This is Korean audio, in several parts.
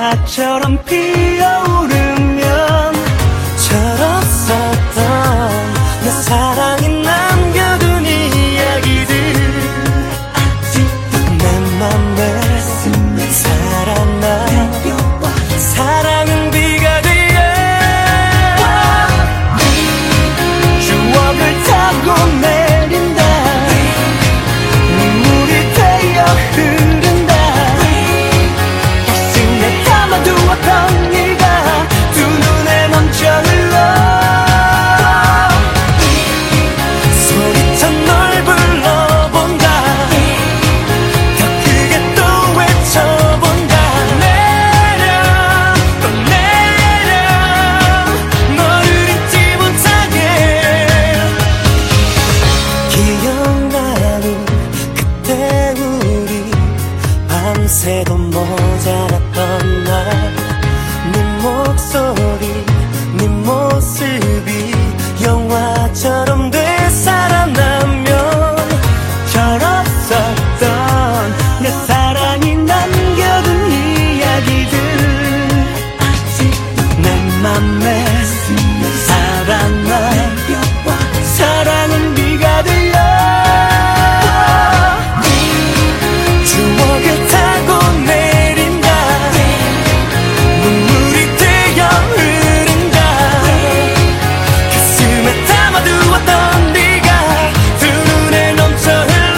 꽃밭처럼 피어오르면 철없었던 내 사랑이 남겨둔 이야기들 아직도 내 맘에 살아나. 사랑은 비가 되어 추억을 타고 내린다. 눈물이 되어 흐른다. 가슴에 담아두었던 네가 두 눈에 넘쳐 흘러 소리쳐 널 불러본다. 더 크게 또 외쳐본다. 내려 또 내려 너를 잊지 못하게. 기억나는 그때 우리 밤새도 모자랐던 날. 네 목소리 네 모습이 영화처럼 되살아나면 철없었던 내 사랑이 남겨둔 이야기들 아직도 내 맘에 살아나. 사랑은 비가 되어 추억을 타고 내린다. 눈물이 되어 흐른다. 가슴에 담아두었던 네가 두 눈에 넘쳐 흘러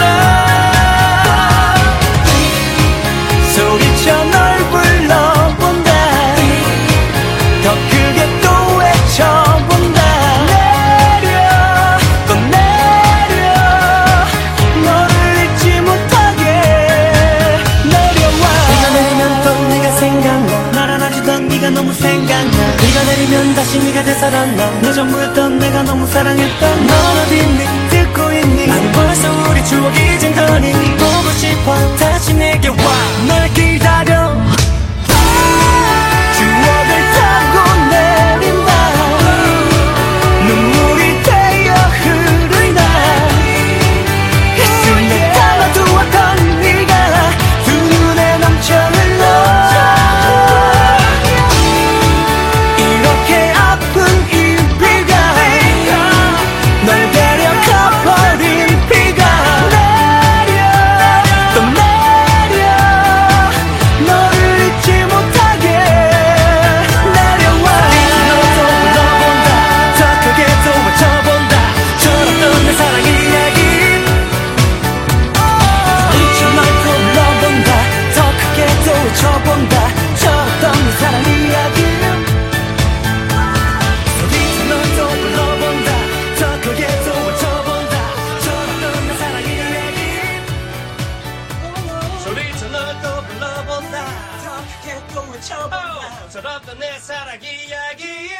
소리쳐 널 불러본다. 더 크게 또 외쳐본다. 내려 또 내려 너를 잊지 못하게 내려와. 비가 내리면 또 네가 생각나. 날 안아주던 네가 너무 생각나. 비가 내리면 다시 네가 되살아나. 내 전부였던 내가 너무 사랑했던 넌 어디 있니 듣고 있니. 아니 벌써 우리 추억 잊은 거니. 보고 싶어 다시 내게 와. 널 기다려. 추억을 타고 내린다. 눈물이 되어 흐른다. 가슴에 담아두었던 네가 두 눈에 넘쳐 흘러 이렇게 아픈 이 비가 널 데려가버린 비가 내려 또 내려 너를 잊지 못하게 내려와. 너도 불러본다. 더 크게 또 외쳐본다. 철없던 내 사랑 이야기 소리쳐 널 또 불러본다. 더 크게 또 외쳐본다. 철없던 내 사랑 이야기 소리쳐 널 또 불러본다. 더 크게 또 외쳐본다. 철없던 내 사랑 이야기 소리쳐 널 또 불러본다. 더 크게 또 외쳐본다. 철없던 내 사랑 이야기.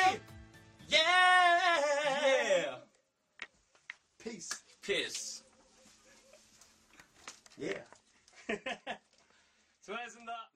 Yeah. Peace. Peace. Yeah. 수고하셨습니다.